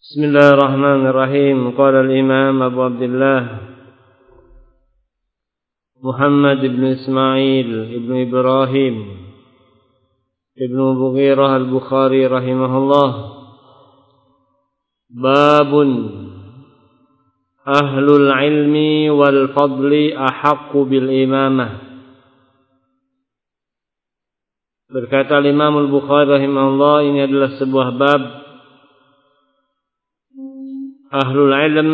Bismillahirrahmanirrahim. Qala al-Imam Abu Abdullah Muhammad ibn Ismail ibn Ibrahim ibn Mughirah al-Bukhari rahimahullah. Babun ahlul ilmi wal fadli ahaqqu bil imamah. Berkata Imam Al-Bukhari rahimahullah, ini adalah sebuah bab ahlul ilm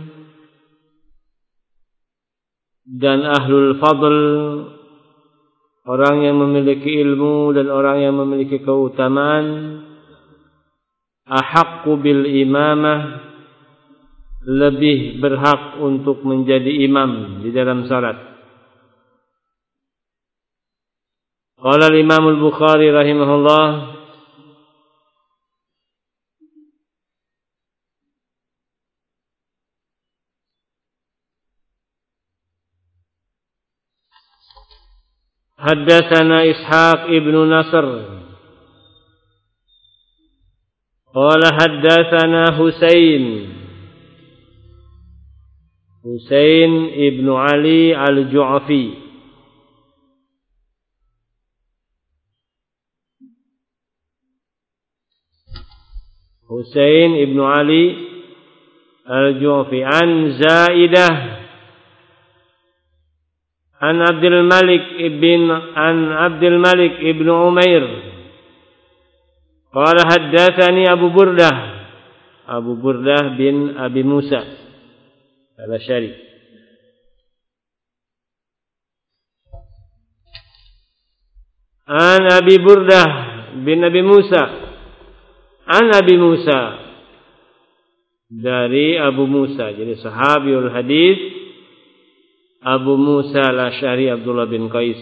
dan ahlul fadl, orang yang memiliki ilmu dan orang yang memiliki keutamaan, ahaqqu bil imamah, lebih berhak untuk menjadi imam di dalam salat. Qala al-Imam Al-Bukhari rahimahullah, haddatsana Ishaq ibn Nasr qala haddatsana Husain ibn Ali al-Ju'fi Husain ibn Ali al-Ju'fi an Zaidah an Abdul Malik ibn Umair qala haddatsani Abu Burdah bin Abi Musa al-Asy'ari an Abi Burdah bin Abi Musa an Abi Musa, dari Abu Musa. Jadi sahabiul hadis Abu Musa al-Asy'ari Abdullah bin Qais.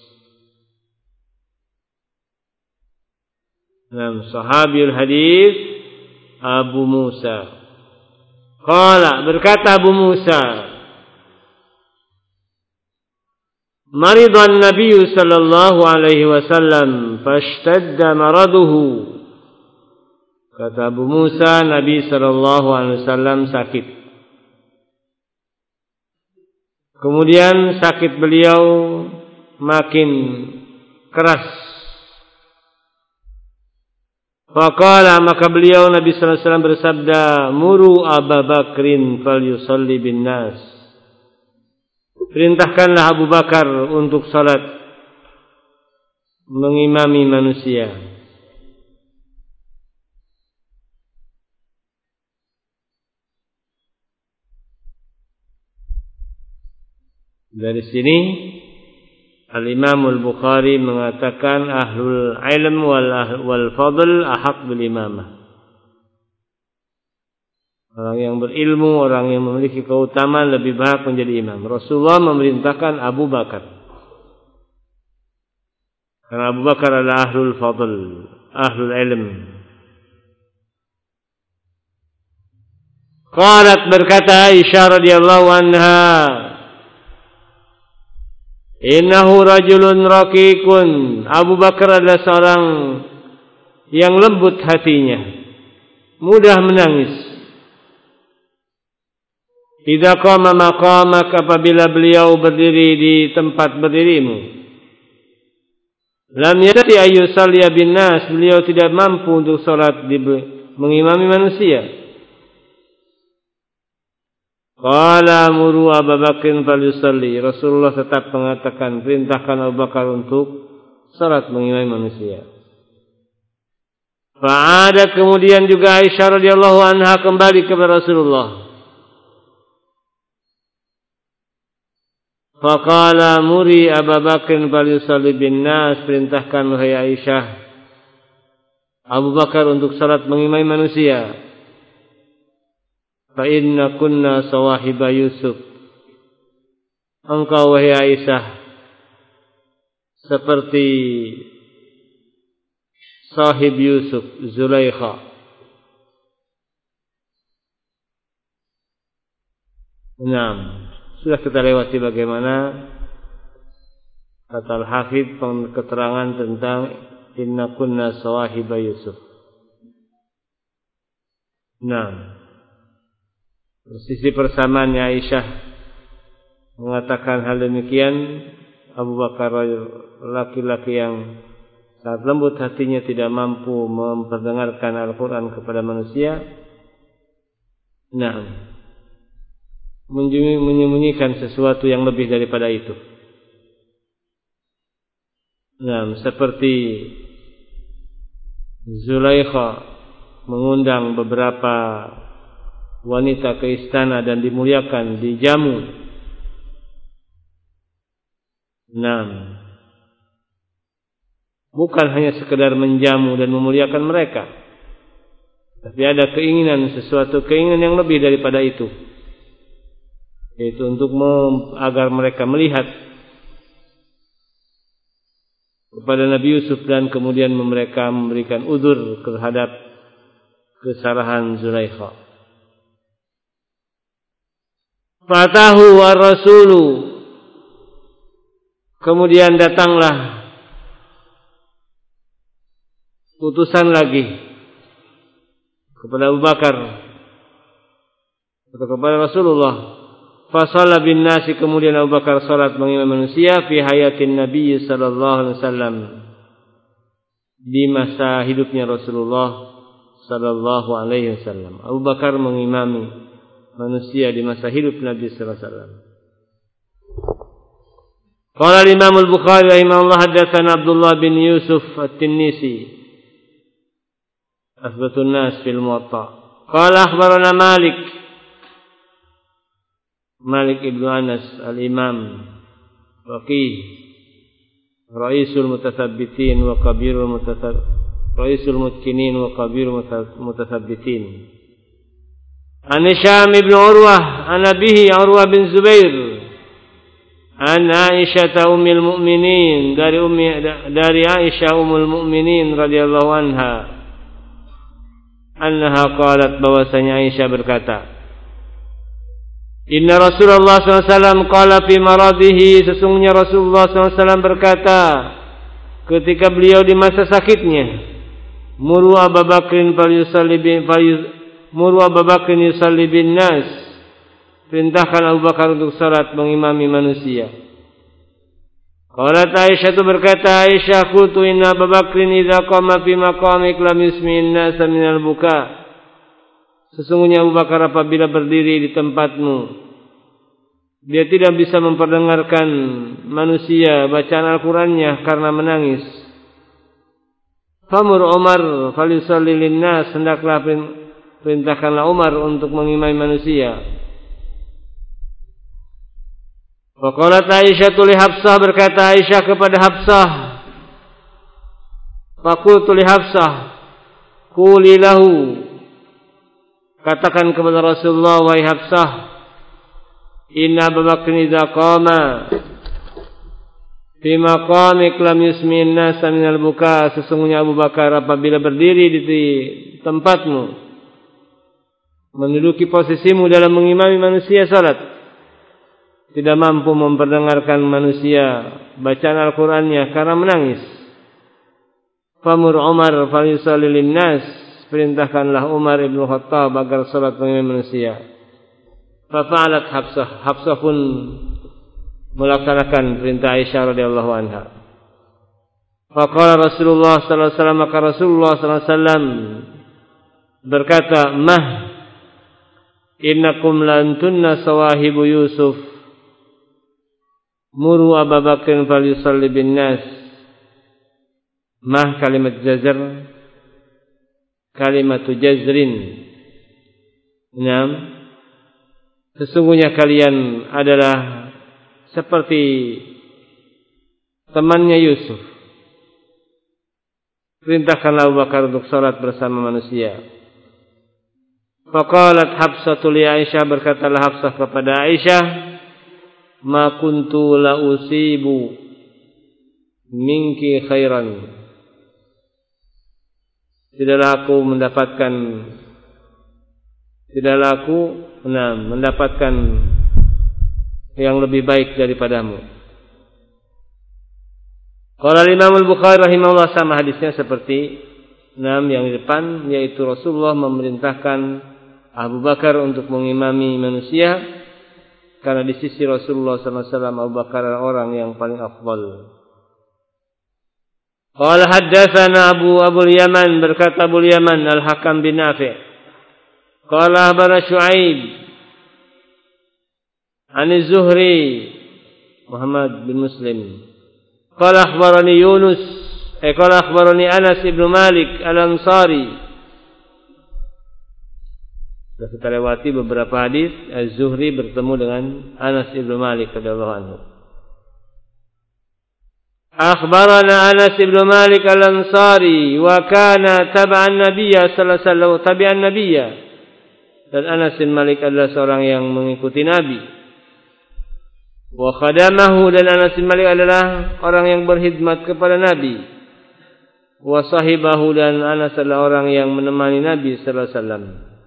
Sahabiul hadis Abu Musa. Qala, berkata Abu Musa, maridan Nabi sallallahu alaihi wasallam fashtadda maraduhu. Kata Abu Musa, Nabi sallallahu alaihi wasallam sakit. Kemudian sakit beliau makin keras. Faqala, maka beliau Nabi sallallahu alaihi wasallam bersabda, muru Abu Bakrin falyusalli bin nas. Perintahkanlah Abu Bakar untuk salat mengimami manusia. Dari sini Al-Imam Al-Bukhari mengatakan ahlul ilm wal fadl ahaq bil imamah. Orang yang berilmu, orang yang memiliki keutamaan lebih berhak menjadi imam. Rasulullah memerintahkan Abu Bakar. Karena Abu Bakar adalah ahlul fadl, ahlul ilm. Qalat, berkata Aisyah radhiyallahu anha, innahu rajulun raqiqun. Abu Bakar adalah seorang yang lembut hatinya, mudah menangis. Idza qama maqamak, apabila beliau berdiri di tempat berdirimu. Lam yati ayyusalli bin nas, beliau tidak mampu untuk salat mengimami manusia. Qala muru Abu Bakrin falyusalli. Rasulullah tetap mengatakan, perintahkan Abu Bakar untuk salat mengimami manusia. Fa'ada, kemudian juga Aisyah radhiyallahu anha kembali kepada Rasulullah. Faqala muri Abu Bakrin falyusalli bin nas. Perintahkan wahai Aisyah Abu Bakar untuk salat mengimami manusia. Fa inna kunna sawahiba Yusuf. Engkau wahai Aisyah seperti sahib Yusuf, Zulaikha. Sudah kita lewati bagaimana kata Al-Hafidh keterangan tentang inna kunna sawahiba Yusuf. Nah, sisi persamaannya Aisyah mengatakan hal demikian. Abu Bakar laki-laki yang sangat lembut hatinya, tidak mampu memperdengarkan Al-Quran kepada manusia. Nah, menyembunyikan sesuatu yang lebih daripada itu. Nah, seperti Zulaikha mengundang beberapa wanita ke istana dan dimuliakan, dijamu. Nah, bukan hanya sekedar menjamu dan memuliakan mereka, tapi ada keinginan, sesuatu keinginan yang lebih daripada itu, yaitu untuk agar mereka melihat kepada Nabi Yusuf dan kemudian mereka memberikan udzur terhadap kesalahan Zulaikha. Fatahu wa rasulu, kemudian datanglah utusan lagi kepada Abu Bakar atau kepada Rasulullah. Fasalla bin nasi, kemudian Abu Bakar salat mengimami manusia fi hayatin Nabi sallallahu alaihi wasallam, di masa hidupnya Rasulullah sallallahu alaihi wasallam. Abu Bakar mengimami manusia di masa hidup Nabi sallallahu alaihi wasallam. Qala al-Imam al-Bukhari rahimahullah, haddatsana Abdullah bin Yusuf at-Tinnisi asbatun nas fil Muwatta. Qala akhbarana Malik ibn Anas al-Imam faqih raisul mutathabbitin wa kabirul raisul mutkinin wa kabirul mutathabbitin. An Hisham ibn Urwah an abihi Urwah bin Zubair an Aisyah ummul mukminin, dari Aisyah ummul mukminin radhiyallahu anha, annaha qalat, bahwasanya Aisyah berkata, Inna Rasulullah SAW qala fi maradihi, sesungguhnya Rasulullah SAW berkata ketika beliau di masa sakitnya, Muru Abu Bakrin yusalli bin nas, perintahkan Abu Bakar untuk salat mengimami manusia. Qalat Aisyah, itu berkata Aisyah, qultu inna Abu Bakrin idza qama fi maqamik lam yusmi'in nasa minal buka, sesungguhnya Abu Bakar apabila berdiri di tempatmu, dia tidak bisa memperdengarkan manusia bacaan Al-Qurannya karena menangis. Famur Umar falyusalli linnas, hendaklah perintahkanlah Umar untuk mengimami manusia. Faqalat Aisyah li Hafsah, berkata Aisyah kepada Hafsah, faqultu li Hafsah, quli lahu, katakan kepada Rasulullah, wahai Hafsah, inna Abu Bakr idza qama fi maqamik lam yusmi'in nasa minal buka, sesungguhnya Abu Bakar apabila berdiri di tempatmu, menduduki posisimu dalam mengimami manusia salat, tidak mampu memperdengarkan manusia bacaan Al-Qur'annya karena menangis. Famur Umar falyusalli linnas, perintahkanlah Umar ibn Khattab agar salat mengimami manusia. Fa'alat Hafsah pun melaksanakan perintah Aisyah radhiyallahu anha. Faqala Rasulullah sallallahu alaihi wasallam, maka Rasulullah sallallahu alaihi wasallam berkata, Mah innakum lantunna sawahibu Yusuf, muru Abu Bakr falyusalli bin nas. Mah kalimat jazr, kalimatu jazrin. Sesungguhnya kalian adalah seperti temannya Yusuf. Perintahkanlah Abu Bakar untuk salat bersama manusia. Faqalat Hafsah li Aisyah, berkatalah Hafsah kepada Aisyah, ma kuntu la usibu minki khairan, tidaklah aku mendapatkan yang lebih baik daripadamu. Qala Imam Al-Bukhari rahimahullah, sama hadisnya seperti yang di depan, yaitu Rasulullah memerintahkan Abu Bakar untuk mengimami manusia, karena di sisi Rasulullah SAW Abu Bakar adalah orang yang paling afdal. Qala haddatsana Abu Yaman, berkata Abu Yaman Al-Hakam bin Nafi'. Qala akhbarana Syu'aib an Az-Zuhri Muhammad bin Muslim. Qala akhbarani qala akhbarani Anas ibn Malik Al-Ansari. Sudah kita lewati beberapa hadis. Az-Zuhri bertemu dengan Anas ibn Malik radhiyallahu anhu. Akhbarana Anas ibn Malik Al-Ansari wa kana tab'an Nabiyya sallallahu alaihi wasallam, tabi'an Nabiyya. Dan Anas bin Malik adalah seorang yang mengikuti Nabi. Wa khadamahu, dan Anas bin Malik adalah orang yang berkhidmat kepada Nabi. Wa sahibahu, dan Anas adalah orang yang menemani Nabi sallallahu alaihi wasallam.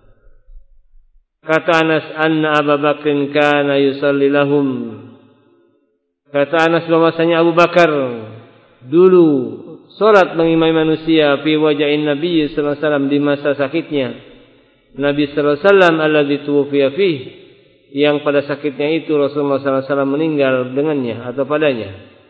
Kata Anas, anna Abu Bakr kana yusalli lahum. Kata Anas bahwasanya Abu Bakar dulu salat mengimami manusia fi waja'in Nabi sallallahu alaihi wasallam, di masa sakitnya Nabi sallallahu alaihi wasallam alladzi tuwfiya fihi, yang pada sakitnya itu Rasulullah sallallahu alaihi wasallam meninggal dengannya atau padanya.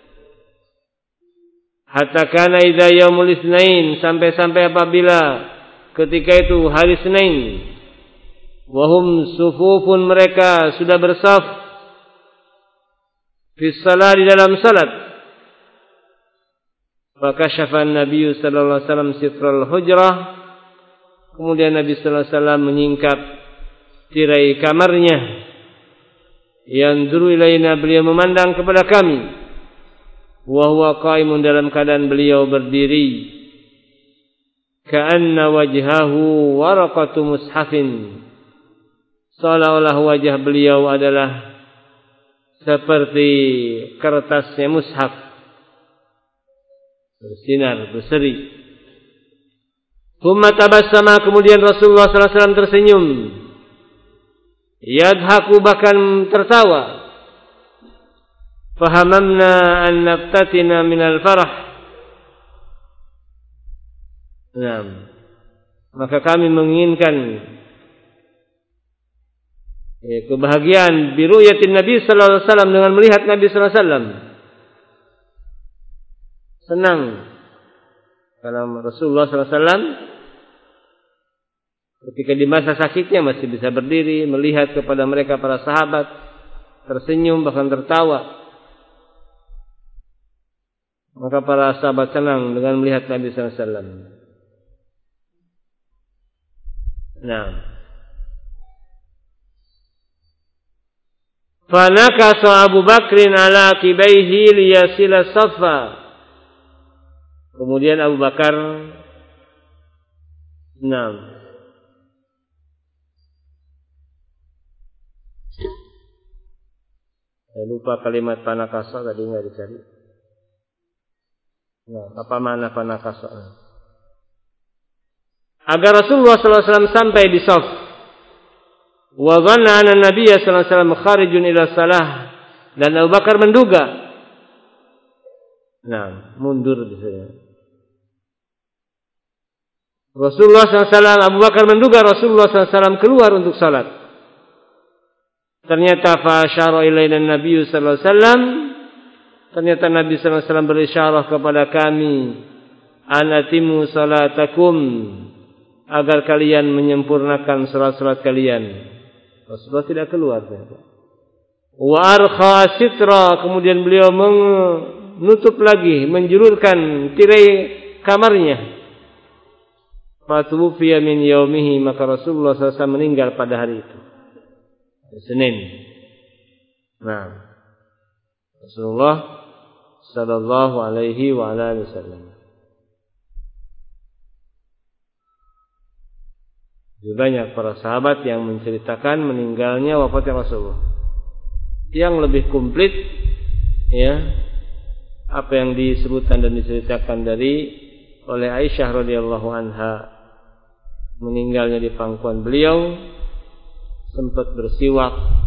Hatta kana idza yaumul Itsnain, sampai apabila ketika itu hari Senin, wahum sufufun, mereka sudah bersaf fi shalah, di dalam salat. Maka syafa Nabi sallallahu alaihi wasallam sitral hujrah, kemudian Nabi sallallahu alaihi wasallam menyingkap tirai kamarnya. Yanzuru ilaina, beliau memandang kepada kami. Wa huwa qaimun, dalam keadaan beliau berdiri. Ka'anna wajhahu waraqatu mushafin, seolah-olah wajah beliau adalah seperti kertasnya mushaf, bersinar, berseri. Thumma tabassama, kemudian Rasulullah sallallahu alaihi wasallam tersenyum. Yadhaku, bahkan tertawa. Fahamamna an naftatina minal farah. Maka kami menginginkan kebahagiaan biru'yatin Nabi sallallahu alaihi wasallam, dengan melihat Nabi sallallahu alaihi wasallam. Senang kalau Rasulullah sallallahu alaihi wasallam ketika di masa sakitnya masih bisa berdiri, melihat kepada mereka para sahabat, tersenyum bahkan tertawa. Maka para sahabat senang dengan melihat Nabi sallallahu alaihi wasallam. Fanakasa Abu Bakrin ala akibaihi liyasila safa. Kemudian Abu Bakar saya lupa kalimat panakasa tadi, enggak dicari. Apa makna panakasa? Agar Rasulullah sallallahu alaihi wasallam sampai di saf. Wa dhanna anna Nabiy sallallahu alaihi wasallam kharijun ila salah, dan Abu Bakar menduga. Mundur di sana. Rasulullah sallallahu alaihi wasallam, Abu Bakar menduga Rasulullah sallallahu alaihi wasallam keluar untuk salat. Ternyata fa asyara ilaina Nabiy sallallahu alaihi wasallam, ternyata Nabi sallallahu alaihi wasallam berisyarah kepada kami, anatimu salatakum, agar kalian menyempurnakan salat-salat kalian. Rasulullah tidak keluar. Wa arkha sitra, kemudian beliau menutup lagi, menjulurkan tirai kamarnya. Fatufiya min yaumihi, maka Rasulullah SAW meninggal pada hari itu, Senin. Rasulullah sallallahu alaihi wa alihi wasallam. Banyak para sahabat yang menceritakan meninggalnya, wafatnya Rasulullah. Yang lebih komplit apa yang disebutkan dan diceritakan oleh Aisyah radhiyallahu anha, meninggalnya di pangkuan beliau, sempat bersiwak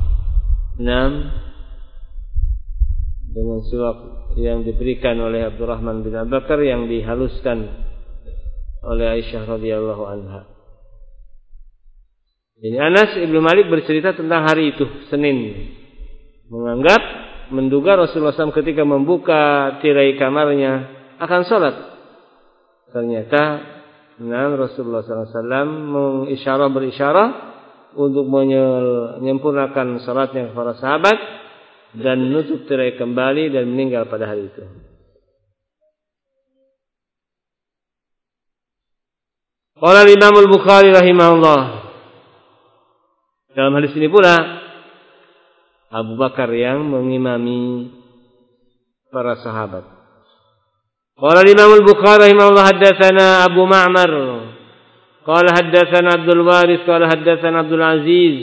dengan siwak yang diberikan oleh Abdurrahman bin Abu Bakar, yang dihaluskan oleh Aisyah radhiyallahu anha. Ini Anas Ibnu Malik bercerita tentang hari itu, Senin. Menduga Rasulullah SAW ketika membuka tirai kamarnya akan sholat. Ternyata Rasulullah SAW berisyarah untuk menyempurnakan sholatnya kepada sahabat dan menutup tirai kembali dan meninggal pada hari itu. Qala Imam Al-Bukhari rahimahullah. Dalam hadis ini pula Abu Bakar yang mengimami para sahabat. Qala Imam Al-Bukhari rahimahullah haddatsana Abu Ma'mar qala haddatsana Abdul Waris qala haddatsana Abdul Aziz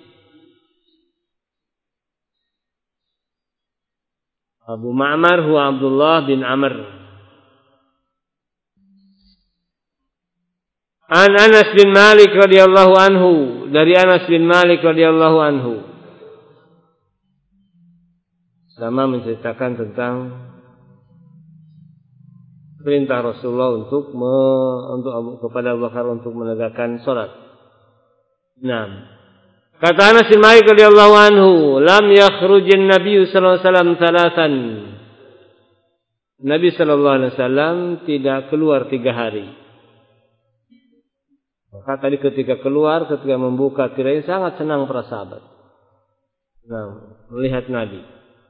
Abu Ma'mar huwa Abdullah bin Amr An Anas bin Malik radhiyallahu anhu, dari Anas bin Malik radhiyallahu anhu. Sama menceritakan tentang perintah Rasulullah untuk kepada Abu Bakar untuk menegakkan salat. Kata Anas bin Malik radhiyallahu anhu, lam yakhrujin Nabi sallallahu alaihi wasallam thalathan. Nabi sallallahu alaihi wasallam tidak keluar 3 hari. Maka tadi ketika membuka tirai sangat senang para sahabat. Melihat Nabi.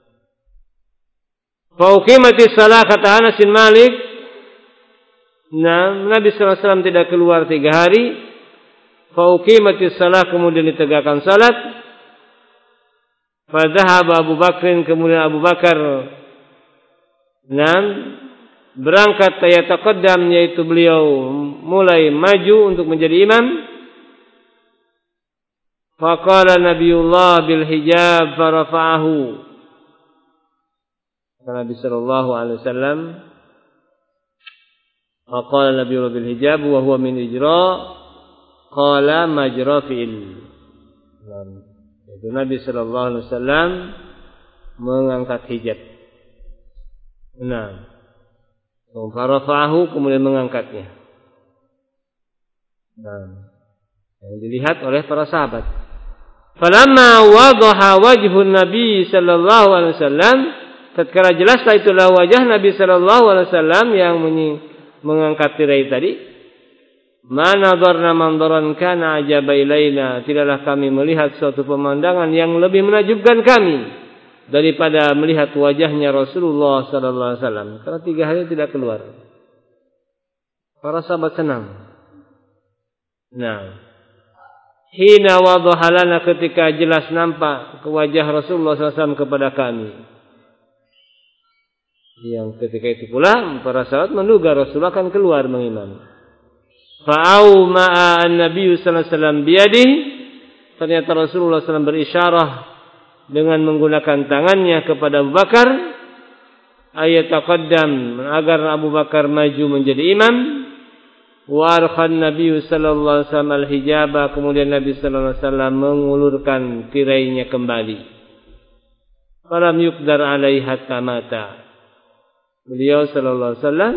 Fauqimatis salat kata Anas bin Malik. Nabi sallallahu alaihi wasallam tidak keluar 3 hari. Fauqimatis salat kemudian ditegakkan salat. Fadhahaba Abu Bakrin kemudian Abu Bakar berangkat yataqaddam, yaitu beliau mulai maju untuk menjadi imam. Faqala Nabiullah bil hijab farafa'ahu. Nabi sallallahu alaihi wasallam faqala Nabiullah bil hijab wa huwa min ijra qala majra fi'il. Itu Nabi sallallahu alaihi wasallam mengangkat hijab. Farafa'ahu kemudian mengangkatnya. Yang dilihat oleh para sahabat. Falamma wadaha wajhun Nabi sallallahu alaihi wasallam, tatkala jelaslah itulah wajah Nabi sallallahu alaihi wasallam yang mengangkat tirai tadi. Ma nadarna mandaran kana ajaba ilaina, tidaklah kami melihat suatu pemandangan yang lebih menakjubkan kami daripada melihat wajahnya Rasulullah sallallahu alaihi wasallam. Karena 3 hari tidak keluar. Para sahabat senang. Hina wadaha lana, ketika jelas nampak ke wajah Rasulullah SAW kepada kami. Yang ketika itu pula para sahabat menduga Rasulullah akan keluar mengimami. Fa'au ma'a an-nabiy sallallahu alaihi wasallam biyadihi, ternyata Rasulullah SAW berisyarah dengan menggunakan tangannya kepada Abu Bakar ayat taqaddam, agar Abu Bakar maju menjadi imam. Wa arkhan Nabi sallallahu alaihi wasallam al-hijaba, kemudian Nabi sallallahu alaihi wasallam mengulurkan tirainya kembali. Falam yuqdar alaihi hatta mata. Beliau sallallahu alaihi wasallam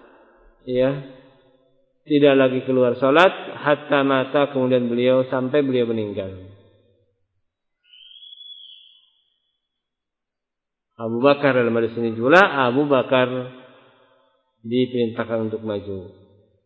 tidak lagi keluar salat hatta mata, kemudian sampai beliau meninggal. Abu Bakar dalam hadis ini juga Abu Bakar diperintahkan untuk maju.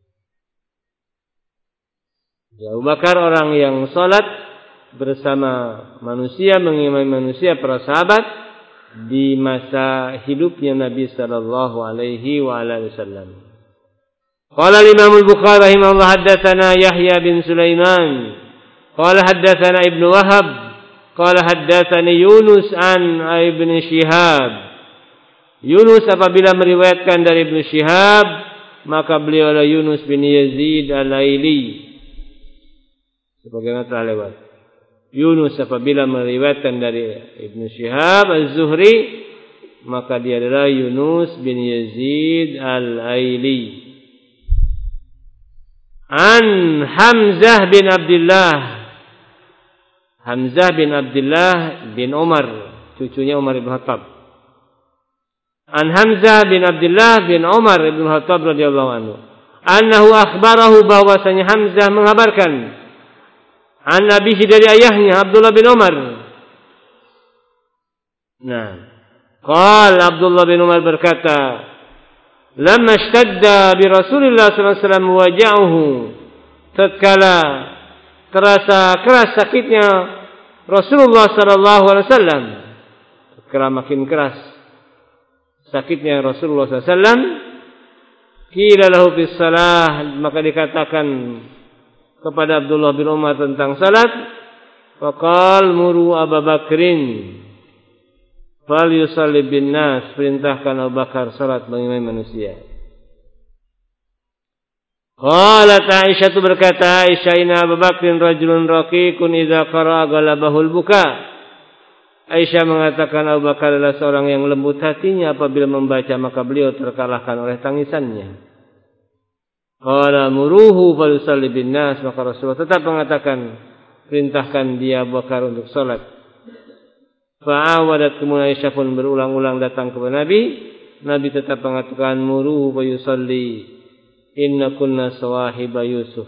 Abu Bakar orang yang salat bersama manusia, mengimami manusia, para sahabat di masa hidupnya Nabi sallallahu alaihi wa alihi wasallam. Qala Imam Al-Bukhari rahimahullah haddatsana Yahya bin Sulaiman qala haddatsana Ibnu Wahab qala haddatsani Yunus an Ibn Shihab. Yunus apabila meriwayatkan dari Ibnu Shihab, maka beliau adalah Yunus bin Yazid Al-Aili. Sebagaimana telah lewat. Yunus apabila meriwayatkan dari Ibnu Shihab Az-Zuhri, maka dia adalah Yunus bin Yazid Al-Aili. An Hamzah bin Abdullah. Hamzah bin Abdullah bin Umar, cucunya Umar bin Khattab. An Hamzah bin Abdullah bin Umar bin Khattab radhiyallahu anhu. Annahu akhbarahu, bahwasanya Hamzah mengabarkan An abihi dari ayahnya Abdullah bin Umar. Nah, qala Abdullah bin Umar berkata, "Lamma ishtadda bi Rasulillah sallallahu alaihi wasallam waja'uhu." Tatkala terasa keras sakitnya Rasulullah sallallahu alaihi wasallam, tatkala makin keras sakitnya Rasulullah sallallahu alaihi wasallam, qila lahu bis salah, maka dikatakan kepada Abdullah bin Umar tentang salat, faqal muru Abu Bakrin fal yusalli bin nas, perintahkan Abu Bakar salat mengimami manusia. Qalat Aisyah, berkata Aisyah, inna Abu Bakrin rajulun raqiqun idza qara'a galabahul buka. Aisyah mengatakan Abu Bakar adalah seorang yang lembut hatinya, apabila membaca maka beliau terkalahkan oleh tangisannya. Qala muruhu falyusalli bin nas, maka Rasulullah tetap mengatakan perintahkan dia Abu Bakar untuk salat. Fa'awadat, kemudian Aisyah pun berulang-ulang datang kepada Nabi. Nabi tetap mengatakan muruhu falyusalli, inna kunna sawahiba Yusuf.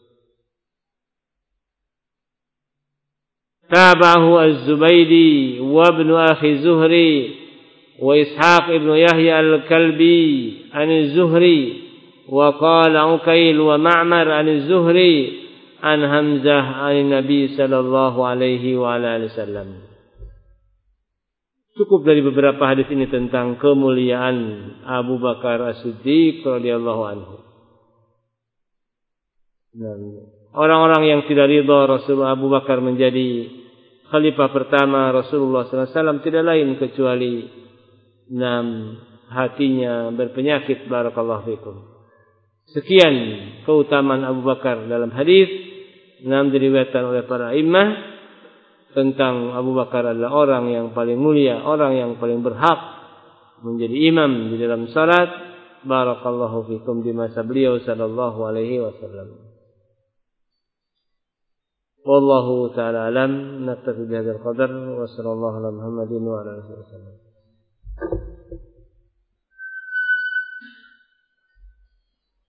Tabahu Az-Zubaydi wa ibn akhi Zuhri wa Ishaq ibn Yahya al-Kalbi an Az-Zuhri wa qala Uqail wa Ma'mar an Az-Zuhri an Hamzah an Nabi sallallahu alaihi wa alihi wasallam. Cukup dari beberapa hadis ini tentang kemuliaan Abu Bakar As-Siddiq radhiyallahu anhu. Orang-orang yang tidak ridha Rasulullah Abu Bakar menjadi khalifah pertama Rasulullah SAW tidak lain kecuali hatinya berpenyakit. Barakallahu fikum. Sekian keutamaan Abu Bakar dalam hadis diriwayatkan oleh para imam tentang Abu Bakar adalah orang yang paling mulia, orang yang paling berhak menjadi imam di dalam salat. Barakallahu fikum di masa beliau sallallahu alaihi wasallam. Wallahu ta'ala alam, naktafi bihadzal qadar wa sallallahu ala Muhammadin wa ala alihi wasallam.